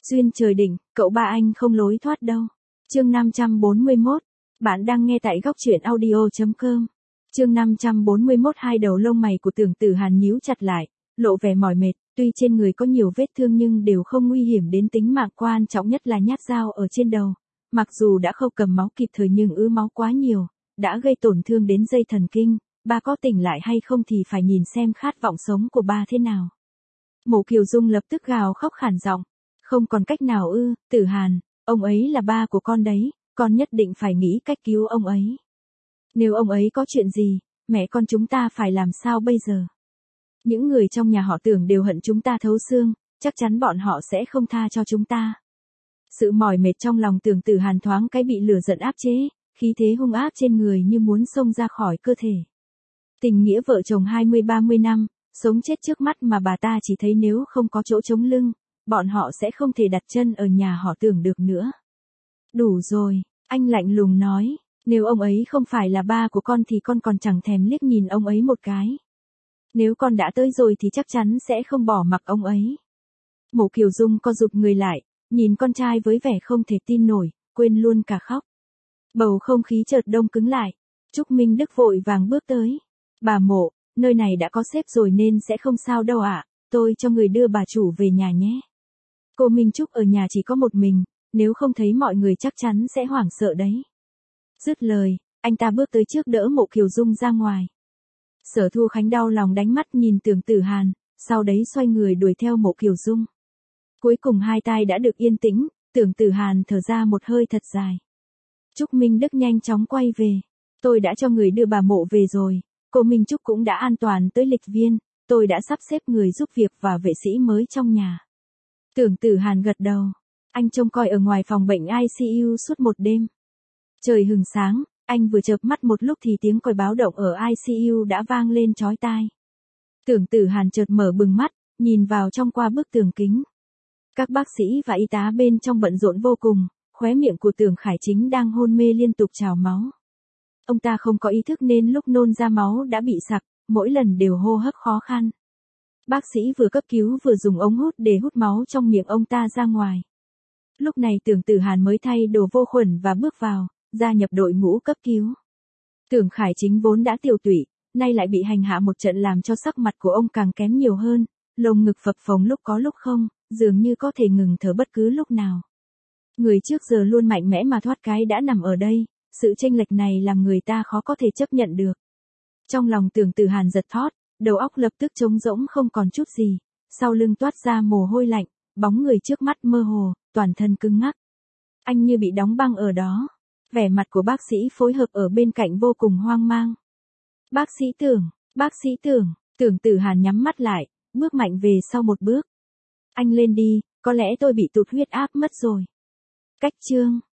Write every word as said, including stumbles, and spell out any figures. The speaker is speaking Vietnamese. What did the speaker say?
Duyên trời định, cậu ba anh không lối thoát đâu. Chương năm trăm bốn mươi mốt. Bạn đang nghe tại góc truyện audio chấm com. Chương năm trăm bốn mươi mốt. Hai đầu lông mày của Tưởng Tử Hàn nhíu chặt lại, lộ vẻ mỏi mệt, tuy trên người có nhiều vết thương nhưng đều không nguy hiểm đến tính mạng, quan trọng nhất là nhát dao ở trên đầu. Mặc dù đã khâu cầm máu kịp thời nhưng ứ máu quá nhiều, đã gây tổn thương đến dây thần kinh, ba có tỉnh lại hay không thì phải nhìn xem khát vọng sống của ba thế nào. Mộ Kiều Dung lập tức gào khóc khản giọng, không còn cách nào ư, Tử Hàn, ông ấy là ba của con đấy, con nhất định phải nghĩ cách cứu ông ấy. Nếu ông ấy có chuyện gì, mẹ con chúng ta phải làm sao bây giờ? Những người trong nhà họ Tưởng đều hận chúng ta thấu xương, chắc chắn bọn họ sẽ không tha cho chúng ta. Sự mỏi mệt trong lòng Tưởng Tử Hàn thoáng cái bị lửa giận áp chế, khí thế hung ác trên người như muốn xông ra khỏi cơ thể. Tình nghĩa vợ chồng hai mươi ba mươi năm, sống chết trước mắt mà bà ta chỉ thấy nếu không có chỗ chống lưng, bọn họ sẽ không thể đặt chân ở nhà họ Tưởng được nữa. Đủ rồi, anh lạnh lùng nói, nếu ông ấy không phải là ba của con thì con còn chẳng thèm liếc nhìn ông ấy một cái. Nếu con đã tới rồi thì chắc chắn sẽ không bỏ mặc ông ấy. Mộ Kiều Dung co rụt người lại, nhìn con trai với vẻ không thể tin nổi, quên luôn cả khóc. Bầu không khí chợt đông cứng lại. Trúc Minh Đức vội vàng bước tới. Bà Mộ, nơi này đã có sếp rồi nên sẽ không sao đâu ạ, tôi cho người đưa bà chủ về nhà nhé. Cô Minh Trúc ở nhà chỉ có một mình, nếu không thấy mọi người chắc chắn sẽ hoảng sợ đấy. Dứt lời, anh ta bước tới trước đỡ Mộ Kiều Dung ra ngoài. Sở Thu Khánh đau lòng đánh mắt nhìn Tưởng Tử Hàn, sau đấy xoay người đuổi theo Mộ Kiều Dung. Cuối cùng hai tai đã được yên tĩnh, Tưởng Tử Hàn thở ra một hơi thật dài. Trúc Minh Đức nhanh chóng quay về. Tôi đã cho người đưa bà Mộ về rồi, cô Minh Trúc cũng đã an toàn tới lịch viên, tôi đã sắp xếp người giúp việc và vệ sĩ mới trong nhà. Tưởng Tử Hàn gật đầu. Anh trông coi ở ngoài phòng bệnh i xê u suốt một đêm. Trời hừng sáng, anh vừa chợp mắt một lúc thì tiếng còi báo động ở i xê u đã vang lên chói tai. Tưởng Tử Hàn chợt mở bừng mắt, nhìn vào trong qua bức tường kính. Các bác sĩ và y tá bên trong bận rộn vô cùng, khóe miệng của Tưởng Khải Chính đang hôn mê liên tục trào máu. Ông ta không có ý thức nên lúc nôn ra máu đã bị sặc, mỗi lần đều hô hấp khó khăn. Bác sĩ vừa cấp cứu vừa dùng ống hút để hút máu trong miệng ông ta ra ngoài. Lúc này Tưởng Tử Hàn mới thay đồ vô khuẩn và bước vào, gia nhập đội ngũ cấp cứu. Tưởng Khải Chính vốn đã tiều tụy, nay lại bị hành hạ một trận làm cho sắc mặt của ông càng kém nhiều hơn, lồng ngực phập phồng lúc có lúc không, dường như có thể ngừng thở bất cứ lúc nào. Người trước giờ luôn mạnh mẽ mà thoát cái đã nằm ở đây, sự chênh lệch này làm người ta khó có thể chấp nhận được. Trong lòng Tưởng Tử Hàn giật thót, đầu óc lập tức trống rỗng không còn chút gì, sau lưng toát ra mồ hôi lạnh, bóng người trước mắt mơ hồ, toàn thân cứng ngắc. Anh như bị đóng băng ở đó. Vẻ mặt của bác sĩ phối hợp ở bên cạnh vô cùng hoang mang. Bác sĩ Tưởng, bác sĩ Tưởng, Tưởng Tử Hàn nhắm mắt lại, bước mạnh về sau một bước. Anh lên đi, có lẽ tôi bị tụt huyết áp mất rồi. Cách chương.